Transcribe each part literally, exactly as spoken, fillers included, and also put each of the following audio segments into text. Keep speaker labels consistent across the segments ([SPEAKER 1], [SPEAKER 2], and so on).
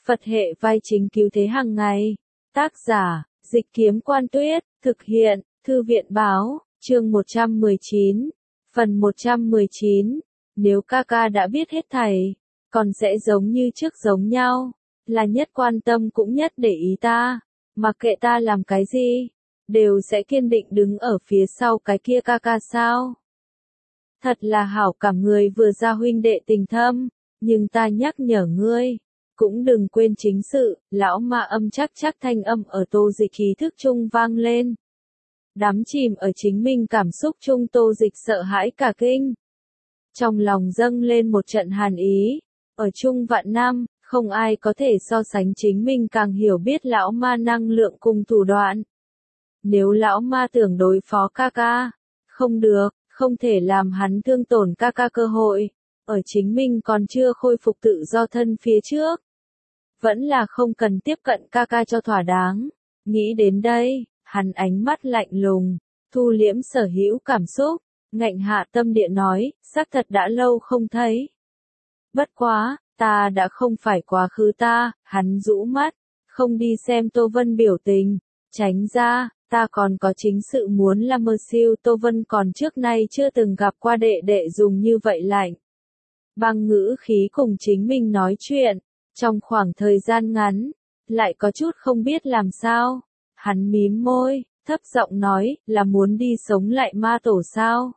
[SPEAKER 1] Phật hệ vai chính cứu thế hàng ngày. Tác giả, Dịch Kiếm Quan Tuyết, thực hiện, Thư viện Báo, chương một trăm mười chín, phần một trăm mười chín. Nếu ca ca đã biết hết thảy, còn sẽ giống như trước giống nhau, là nhất quan tâm cũng nhất để ý ta, mặc kệ ta làm cái gì, đều sẽ kiên định đứng ở phía sau cái kia ca ca sao? Thật là hảo cảm người vừa ra huynh đệ tình thâm, nhưng ta nhắc nhở ngươi, cũng đừng quên chính sự. Lão ma âm chắc chắc thanh âm ở Tô Dịch khí thức trung vang lên. Đắm chìm ở chính mình cảm xúc chung Tô Dịch sợ hãi cả kinh. Trong lòng dâng lên một trận hàn ý, ở chung vạn năm, không ai có thể so sánh chính mình càng hiểu biết lão ma năng lượng cùng thủ đoạn. Nếu lão ma tưởng đối phó ca ca, không được, không thể làm hắn thương tổn ca ca cơ hội, ở chính mình còn chưa khôi phục tự do thân phía trước. Vẫn là không cần tiếp cận ca ca cho thỏa đáng. Nghĩ đến đây, hắn ánh mắt lạnh lùng, thu liễm sở hữu cảm xúc, ngạnh hạ tâm địa nói, xác thật đã lâu không thấy. Bất quá, ta đã không phải quá khứ ta. Hắn rũ mắt, không đi xem Tô Vân biểu tình, tránh ra, ta còn có chính sự muốn là mơ siêu. Tô Vân còn trước nay chưa từng gặp qua đệ đệ dùng như vậy lạnh băng ngữ khí cùng chính mình nói chuyện, trong khoảng thời gian ngắn, lại có chút không biết làm sao. Hắn mím môi, thấp giọng nói, là muốn đi sống lại ma tổ sao?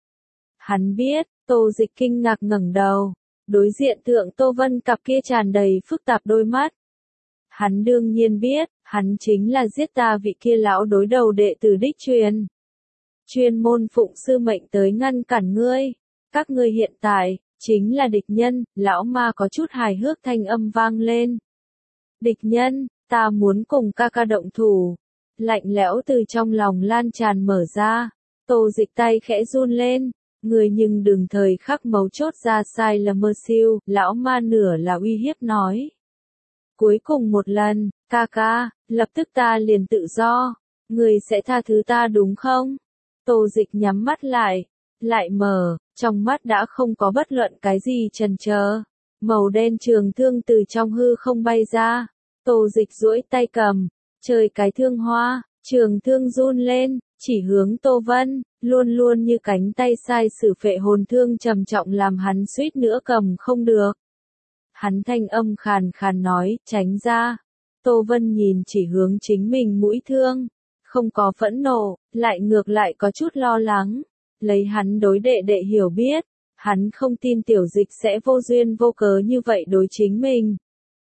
[SPEAKER 1] Hắn biết. Tô Dịch kinh ngạc ngẩng đầu, đối diện thượng Tô Vân cặp kia tràn đầy phức tạp đôi mắt. Hắn đương nhiên biết, hắn chính là giết ta vị kia lão đối đầu đệ tử đích truyền. Chuyên môn phụng sư mệnh tới ngăn cản ngươi. Các ngươi hiện tại, chính là địch nhân. Lão ma có chút hài hước thanh âm vang lên. Địch nhân, ta muốn cùng ca ca động thủ. Lạnh lẽo từ trong lòng lan tràn mở ra. Tô Dịch tay khẽ run lên. Người nhưng đừng thời khắc mấu chốt ra sai là mơ siêu. Lão ma nửa là uy hiếp nói. Cuối cùng một lần, ca ca, lập tức ta liền tự do. Người sẽ tha thứ ta đúng không? Tô Dịch nhắm mắt lại, lại mở, trong mắt đã không có bất luận cái gì chần chờ. Màu đen trường thương từ trong hư không bay ra. Tô Dịch duỗi tay cầm, chơi cái thương hoa, trường thương run lên, chỉ hướng Tô Vân, luôn luôn như cánh tay sai sử phệ hồn thương trầm trọng làm hắn suýt nữa cầm không được. Hắn thanh âm khàn khàn nói, tránh ra. Tô Vân nhìn chỉ hướng chính mình mũi thương, không có phẫn nộ, lại ngược lại có chút lo lắng. Lấy hắn đối đệ đệ hiểu biết, hắn không tin Tiểu Dịch sẽ vô duyên vô cớ như vậy đối chính mình.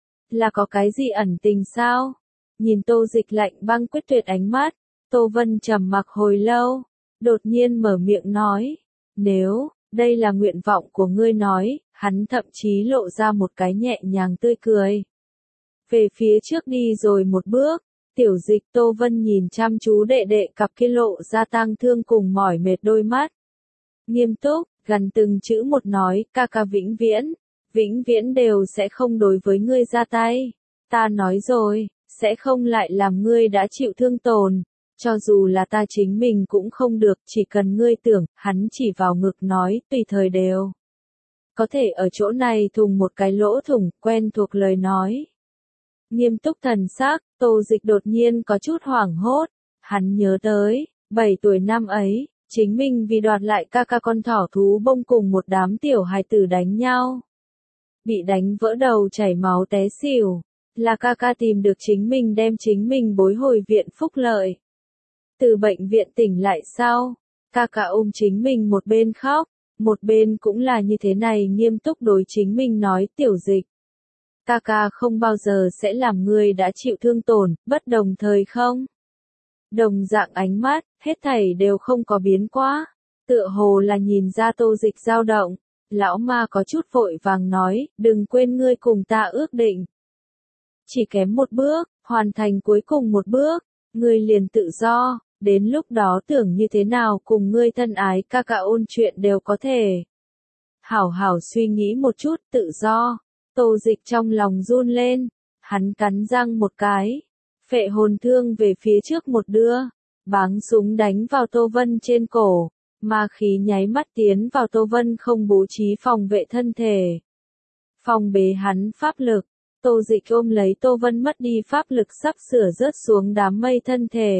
[SPEAKER 1] Là có cái gì ẩn tình sao? Nhìn Tô Dịch lạnh băng quyết tuyệt ánh mắt, Tô Vân trầm mặc hồi lâu, đột nhiên mở miệng nói, nếu đây là nguyện vọng của ngươi nói. Hắn thậm chí lộ ra một cái nhẹ nhàng tươi cười. Về phía trước đi rồi một bước, Tiểu Dịch. Tô Vân nhìn chăm chú đệ đệ cặp kia lộ ra tang thương cùng mỏi mệt đôi mắt. Nghiêm túc, gần từng chữ một nói, ca ca vĩnh viễn, vĩnh viễn đều sẽ không đối với ngươi ra tay. Ta nói rồi, sẽ không lại làm ngươi đã chịu thương tổn. Cho dù là ta chính mình cũng không được, chỉ cần ngươi tưởng. Hắn chỉ vào ngực nói, tùy thời đều có thể ở chỗ này thùng một cái lỗ thủng, quen thuộc lời nói. Nghiêm túc thần sắc, Tô Dịch đột nhiên có chút hoảng hốt. Hắn nhớ tới, bảy tuổi năm ấy, chính mình vì đoạt lại ca ca con thỏ thú bông cùng một đám tiểu hài tử đánh nhau. Bị đánh vỡ đầu chảy máu té xỉu. Là ca ca tìm được chính mình đem chính mình bối hồi viện phúc lợi. Từ bệnh viện tỉnh lại sau, ca ca ôm chính mình một bên khóc. Một bên cũng là như thế này nghiêm túc đối chính mình nói, Tiểu Dịch. Ca ca không bao giờ sẽ làm ngươi đã chịu thương tổn, bất đồng thời không? Đồng dạng ánh mắt, hết thảy đều không có biến quá. Tựa hồ là nhìn ra Tô Dịch dao động. Lão ma có chút vội vàng nói, đừng quên ngươi cùng ta ước định. Chỉ kém một bước, hoàn thành cuối cùng một bước, ngươi liền tự do. Đến lúc đó tưởng như thế nào cùng ngươi thân ái ca ca ôn chuyện đều có thể. Hảo hảo suy nghĩ một chút, tự do. Tô Dịch trong lòng run lên. Hắn cắn răng một cái. Phệ hồn thương về phía trước một đưa. Báng súng đánh vào Tô Vân trên cổ. Ma khí nháy mắt tiến vào Tô Vân không bố trí phòng vệ thân thể. Phòng bế hắn pháp lực. Tô Dịch ôm lấy Tô Vân mất đi pháp lực sắp sửa rớt xuống đám mây thân thể.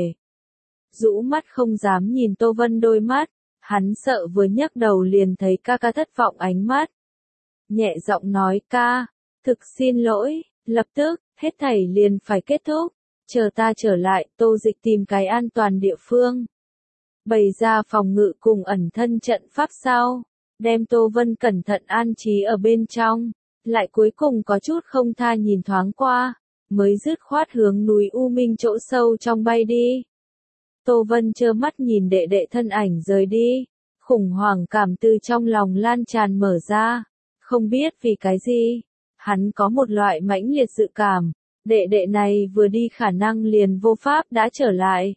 [SPEAKER 1] Rũ mắt không dám nhìn Tô Vân đôi mắt, hắn sợ vừa nhấc đầu liền thấy ca ca thất vọng ánh mắt. Nhẹ giọng nói ca, thực xin lỗi, lập tức, hết thảy liền phải kết thúc, chờ ta trở lại, Tô Dịch tìm cái an toàn địa phương. Bày ra phòng ngự cùng ẩn thân trận pháp sau, đem Tô Vân cẩn thận an trí ở bên trong, lại cuối cùng có chút không tha nhìn thoáng qua, mới dứt khoát hướng núi U Minh chỗ sâu trong bay đi. Tô Vân trơ mắt nhìn đệ đệ thân ảnh rời đi, khủng hoảng cảm từ trong lòng lan tràn mở ra, không biết vì cái gì, hắn có một loại mãnh liệt dự cảm, đệ đệ này vừa đi khả năng liền vô pháp đã trở lại.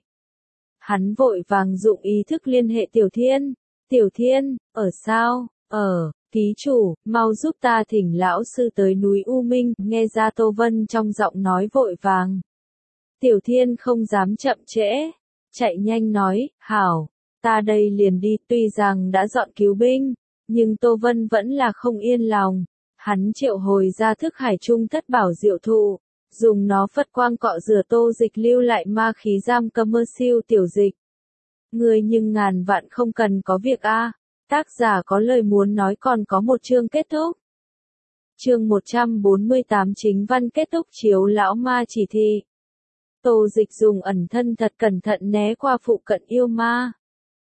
[SPEAKER 1] Hắn vội vàng dụng ý thức liên hệ Tiểu Thiên, Tiểu Thiên, ở sao, ở, ký chủ, mau giúp ta thỉnh lão sư tới núi U Minh, nghe ra Tô Vân trong giọng nói vội vàng. Tiểu Thiên không dám chậm trễ, chạy nhanh nói, hảo, ta đây liền đi, tuy rằng đã dọn cứu binh, nhưng Tô Vân vẫn là không yên lòng, hắn triệu hồi ra thức hải trung thất bảo diệu thụ, dùng nó phất quang cọ rửa Tô Dịch lưu lại ma khí giam cầm mơ siêu Tiểu Dịch. Người nhưng ngàn vạn không cần có việc a. Tác giả có lời muốn nói còn có một chương kết thúc. Chương một trăm bốn mươi tám chính văn kết thúc chiếu lão ma chỉ thị. Tô Dịch dùng ẩn thân thật cẩn thận né qua phụ cận yêu ma.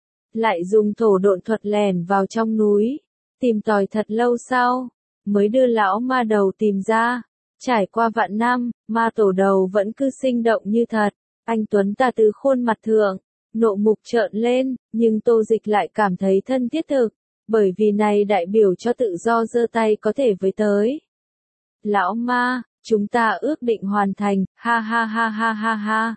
[SPEAKER 1] Lại dùng thổ độn thuật lèn vào trong núi, tìm tòi thật lâu sau, mới đưa lão ma đầu tìm ra. Trải qua vạn năm, ma tổ đầu vẫn cứ sinh động như thật, anh Tuấn ta từ khuôn mặt thượng, nộ mục trợn lên, nhưng Tô Dịch lại cảm thấy thân thiết thực, bởi vì này đại biểu cho tự do giơ tay có thể với tới. Lão ma, chúng ta ước định hoàn thành, ha ha ha ha ha ha.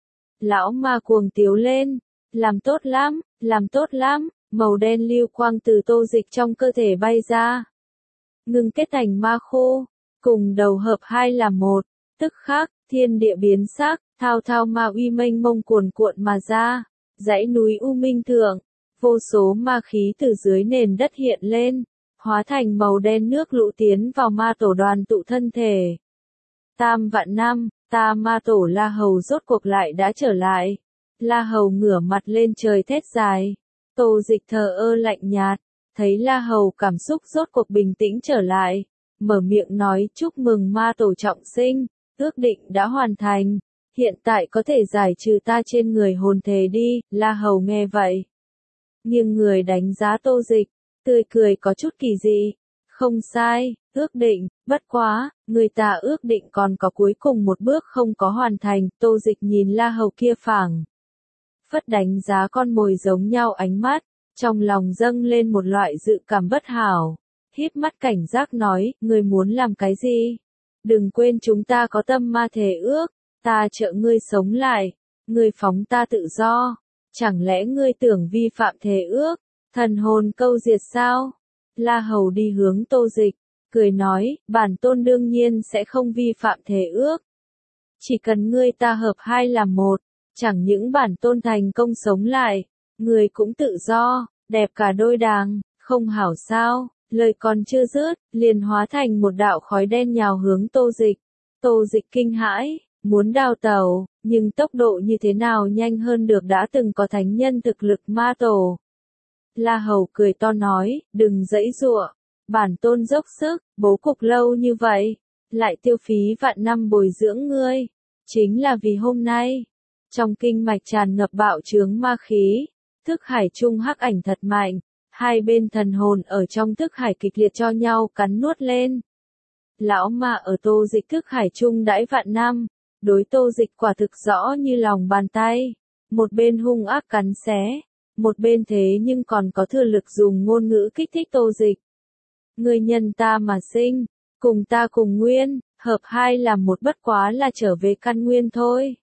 [SPEAKER 1] Lão ma cuồng tiếu lên, làm tốt lắm, làm tốt lắm, màu đen lưu quang từ Tô Dịch trong cơ thể bay ra. Ngừng kết thành ma khô, cùng đầu hợp hai làm một, tức khắc, thiên địa biến sắc, thao thao ma uy mênh mông cuồn cuộn mà ra, dãy núi U Minh thượng, vô số ma khí từ dưới nền đất hiện lên, hóa thành màu đen nước lũ tiến vào ma tổ đoàn tụ thân thể. Tam vạn năm, ta ma tổ La Hầu rốt cuộc lại đã trở lại. La Hầu ngửa mặt lên trời thét dài. Tô Dịch thờ ơ lạnh nhạt, thấy La Hầu cảm xúc rốt cuộc bình tĩnh trở lại, mở miệng nói chúc mừng ma tổ trọng sinh, ước định đã hoàn thành, hiện tại có thể giải trừ ta trên người hồn thể đi. La Hầu nghe vậy, nhưng người đánh giá Tô Dịch, tươi cười có chút kỳ dị. Không sai, ước định, bất quá, người ta ước định còn có cuối cùng một bước không có hoàn thành. Tô Dịch nhìn La Hầu kia phảng phất đánh giá con mồi giống nhau ánh mắt, trong lòng dâng lên một loại dự cảm bất hảo, híp mắt cảnh giác nói, ngươi muốn làm cái gì? Đừng quên chúng ta có tâm ma thể ước, ta trợ ngươi sống lại, ngươi phóng ta tự do, chẳng lẽ ngươi tưởng vi phạm thể ước, thần hồn câu diệt sao? La Hầu đi hướng Tô Dịch, cười nói, bản tôn đương nhiên sẽ không vi phạm thể ước. Chỉ cần ngươi ta hợp hai làm một, chẳng những bản tôn thành công sống lại, người cũng tự do, đẹp cả đôi đàng, không hảo sao? Lời còn chưa dứt, liền hóa thành một đạo khói đen nhào hướng Tô Dịch. Tô Dịch kinh hãi, muốn đào tẩu, nhưng tốc độ như thế nào nhanh hơn được đã từng có thánh nhân thực lực ma tổ. La Hầu cười to nói, đừng giãy giụa, bản tôn dốc sức, bố cục lâu như vậy, lại tiêu phí vạn năm bồi dưỡng ngươi, chính là vì hôm nay. Trong kinh mạch tràn ngập bạo chướng ma khí, thức hải trung hắc ảnh thật mạnh, hai bên thần hồn ở trong thức hải kịch liệt cho nhau cắn nuốt lên. Lão ma ở Tô Dịch thức hải trung đãi vạn năm, đối Tô Dịch quả thực rõ như lòng bàn tay, một bên hung ác cắn xé, một bên thế nhưng còn có thừa lực dùng ngôn ngữ kích thích Tô Dịch. Ngươi nhân ta mà sinh, cùng ta cùng nguyên, hợp hai làm một bất quá là trở về căn nguyên thôi.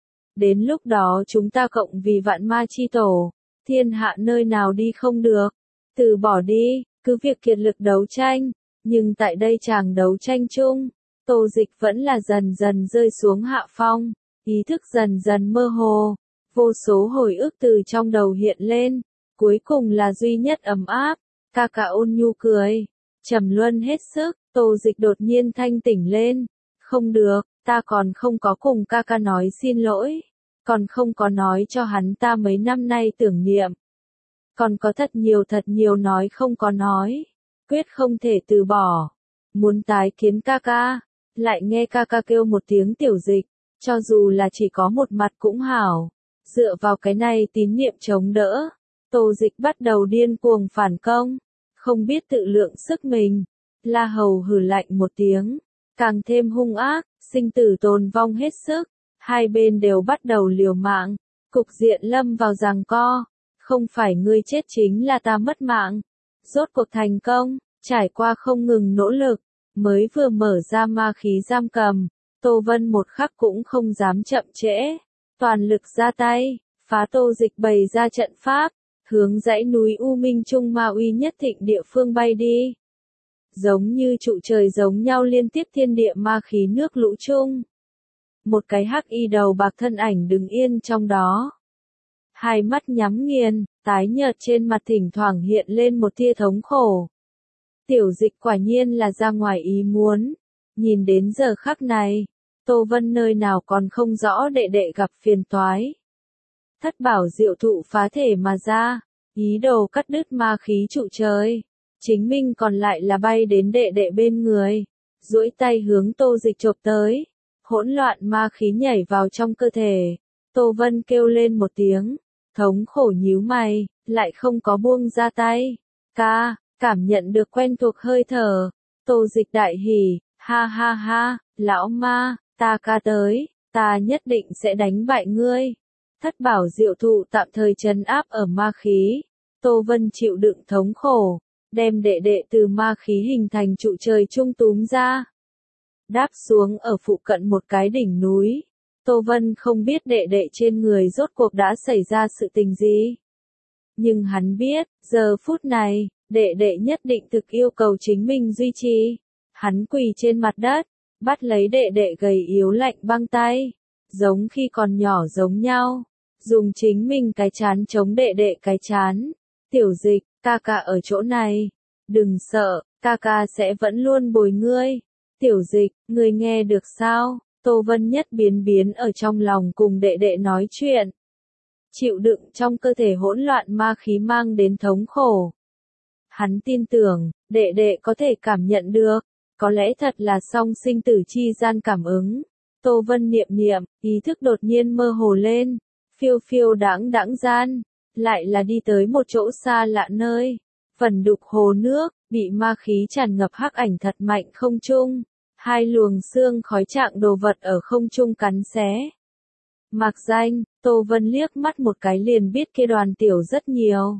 [SPEAKER 1] Đến lúc đó chúng ta cộng vì vạn ma chi tổ, thiên hạ nơi nào đi không được, từ bỏ đi, cứ việc kiệt lực đấu tranh, nhưng tại đây chàng đấu tranh chung, Tô Dịch vẫn là dần dần rơi xuống hạ phong, ý thức dần dần mơ hồ, vô số hồi ức từ trong đầu hiện lên, cuối cùng là duy nhất ấm áp, ca ca ôn nhu cười, trầm luân hết sức. Tô Dịch đột nhiên thanh tỉnh lên, Không được, ta còn không có cùng ca ca nói xin lỗi, còn không có nói cho hắn ta mấy năm nay tưởng niệm. Còn có thật nhiều thật nhiều nói không có nói, quyết không thể từ bỏ. Muốn tái kiến ca ca, lại nghe ca ca kêu một tiếng Tiểu Dịch, cho dù là chỉ có một mặt cũng hảo. Dựa vào cái này tín niệm chống đỡ, Tô Dịch bắt đầu điên cuồng phản công, không biết tự lượng sức mình. La Hầu hừ lạnh một tiếng, càng thêm hung ác, sinh tử tồn vong hết sức, hai bên đều bắt đầu liều mạng, cục diện lâm vào giằng co, không phải ngươi chết chính là ta mất mạng. Rốt cuộc thành công, trải qua không ngừng nỗ lực, mới vừa mở ra ma khí giam cầm, Tô Vân một khắc cũng không dám chậm trễ, toàn lực ra tay, phá Tô Dịch bày ra trận pháp, hướng dãy núi U Minh Trung ma uy nhất thịnh địa phương bay đi. Giống như trụ trời giống nhau liên tiếp thiên địa ma khí nước lũ chung. Một cái hắc y đầu bạc thân ảnh đứng yên trong đó. Hai mắt nhắm nghiền, tái nhợt trên mặt thỉnh thoảng hiện lên một tia thống khổ. Tiểu Dịch quả nhiên là ra ngoài ý muốn. Nhìn đến giờ khắc này, Tô Vân nơi nào còn không rõ đệ đệ gặp phiền toái. Thất bảo diệu thụ phá thể mà ra, ý đồ cắt đứt ma khí trụ trời. Chính mình còn lại là bay đến đệ đệ bên người, duỗi tay hướng Tô Dịch chộp tới. Hỗn loạn ma khí nhảy vào trong cơ thể. Tô Vân kêu lên một tiếng, thống khổ nhíu mày, lại không có buông ra tay. Ca, cảm nhận được quen thuộc hơi thở. Tô Dịch đại hỉ, ha ha ha, lão ma, ta ca tới, ta nhất định sẽ đánh bại ngươi. Thất bảo diệu thụ tạm thời trấn áp ở ma khí. Tô Vân chịu đựng thống khổ, đem đệ đệ từ ma khí hình thành trụ trời trung túm ra. Đáp xuống ở phụ cận một cái đỉnh núi. Tô Vân không biết đệ đệ trên người rốt cuộc đã xảy ra sự tình gì. Nhưng hắn biết, giờ phút này, đệ đệ nhất định thực yêu cầu chính mình duy trì. Hắn quỳ trên mặt đất, bắt lấy đệ đệ gầy yếu lạnh băng tay, giống khi còn nhỏ giống nhau, dùng chính mình cái chán chống đệ đệ cái chán. Tiểu Dịch, ca ca ở chỗ này, đừng sợ, ca ca sẽ vẫn luôn bồi ngươi. Tiểu Dịch, ngươi nghe được sao? Tô Vân nhất biến biến ở trong lòng cùng đệ đệ nói chuyện. Chịu đựng trong cơ thể hỗn loạn ma khí mang đến thống khổ. Hắn tin tưởng, đệ đệ có thể cảm nhận được, có lẽ thật là song sinh tử chi gian cảm ứng. Tô Vân niệm niệm, ý thức đột nhiên mơ hồ lên, phiêu phiêu đãng đãng gian, lại là đi tới một chỗ xa lạ nơi. Phần đục hồ nước, bị ma khí tràn ngập hắc ảnh thật mạnh không trung. Hai luồng xương khói trạng đồ vật ở không trung cắn xé. Mạc danh, Tô Vân liếc mắt một cái liền biết kia đoàn tiểu rất nhiều.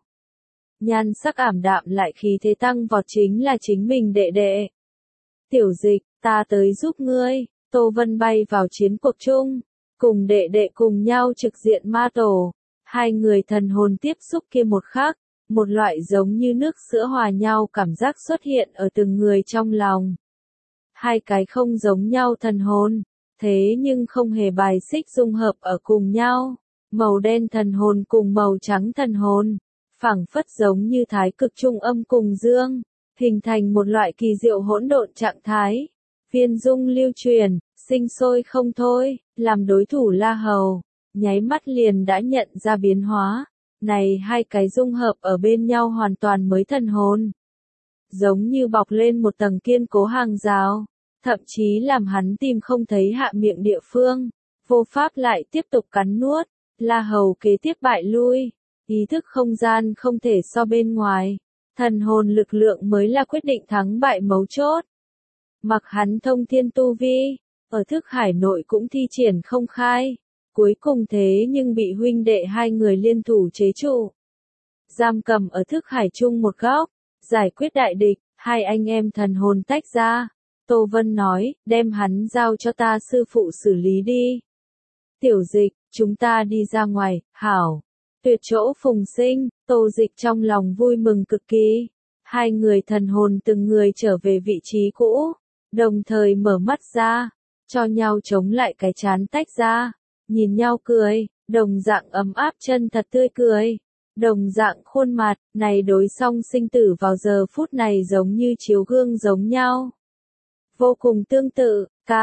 [SPEAKER 1] Nhan sắc ảm đạm lại khí thế tăng vọt chính là chính mình đệ đệ. Tiểu Dịch, ta tới giúp ngươi. Tô Vân bay vào chiến cuộc chung, cùng đệ đệ cùng nhau trực diện ma tổ. Hai người thần hồn tiếp xúc kia một khắc, một loại giống như nước sữa hòa nhau cảm giác xuất hiện ở từng người trong lòng. Hai cái không giống nhau thần hồn, thế nhưng không hề bài xích dung hợp ở cùng nhau. Màu đen thần hồn cùng màu trắng thần hồn, phảng phất giống như thái cực trung âm cùng dương, hình thành một loại kỳ diệu hỗn độn trạng thái. Viên dung lưu truyền, sinh sôi không thôi, làm đối thủ La Hầu, nháy mắt liền đã nhận ra biến hóa. Này hai cái dung hợp ở bên nhau hoàn toàn mới thần hồn. Giống như bọc lên một tầng kiên cố hàng rào, thậm chí làm hắn tìm không thấy hạ miệng địa phương, vô pháp lại tiếp tục cắn nuốt. La Hầu kế tiếp bại lui, ý thức không gian không thể so bên ngoài, thần hồn lực lượng mới là quyết định thắng bại mấu chốt. Mặc hắn thông thiên tu vi, ở thức hải nội cũng thi triển không khai, cuối cùng thế nhưng bị huynh đệ hai người liên thủ chế trụ. Giam cầm ở thức hải chung một góc, giải quyết đại địch, hai anh em thần hồn tách ra. Tô Vân nói, đem hắn giao cho ta sư phụ xử lý đi. Tiểu Dịch, chúng ta đi ra ngoài, hảo. Tuyệt chỗ phùng sinh, Tô Dịch trong lòng vui mừng cực kỳ. Hai người thần hồn từng người trở về vị trí cũ, đồng thời mở mắt ra, cho nhau chống lại cái chán tách ra, nhìn nhau cười, đồng dạng ấm áp chân thật tươi cười, đồng dạng khuôn mặt, này đối song sinh tử vào giờ phút này giống như chiếu gương giống nhau. Vô cùng tương tự, ca,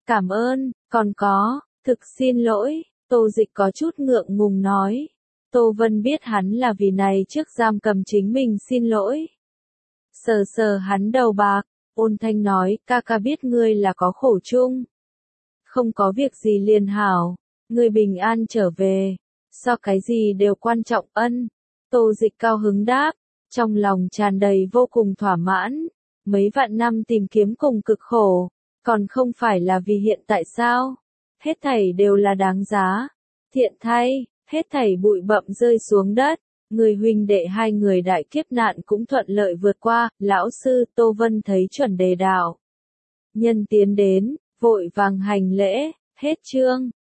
[SPEAKER 1] Cảm ơn, còn có, thực xin lỗi, Tô Dịch có chút ngượng ngùng nói. Tô Vân biết hắn là vì này trước giam cầm chính mình xin lỗi. Sờ sờ hắn đầu bạc, ôn thanh nói, ca ca biết ngươi là có khổ chung. Không có việc gì liền hảo, ngươi bình an trở về, so cái gì đều quan trọng ân. Tô Dịch cao hứng đáp, trong lòng tràn đầy vô cùng thỏa mãn, mấy vạn năm tìm kiếm cùng cực khổ, còn không phải là vì hiện tại sao? Hết thảy đều là đáng giá. Thiện thay, hết thảy bụi bặm rơi xuống đất, người huynh đệ hai người đại kiếp nạn cũng thuận lợi vượt qua, lão sư Tô Vân thấy chuẩn đề đạo. Nhân tiến đến, vội vàng hành lễ, hết chương.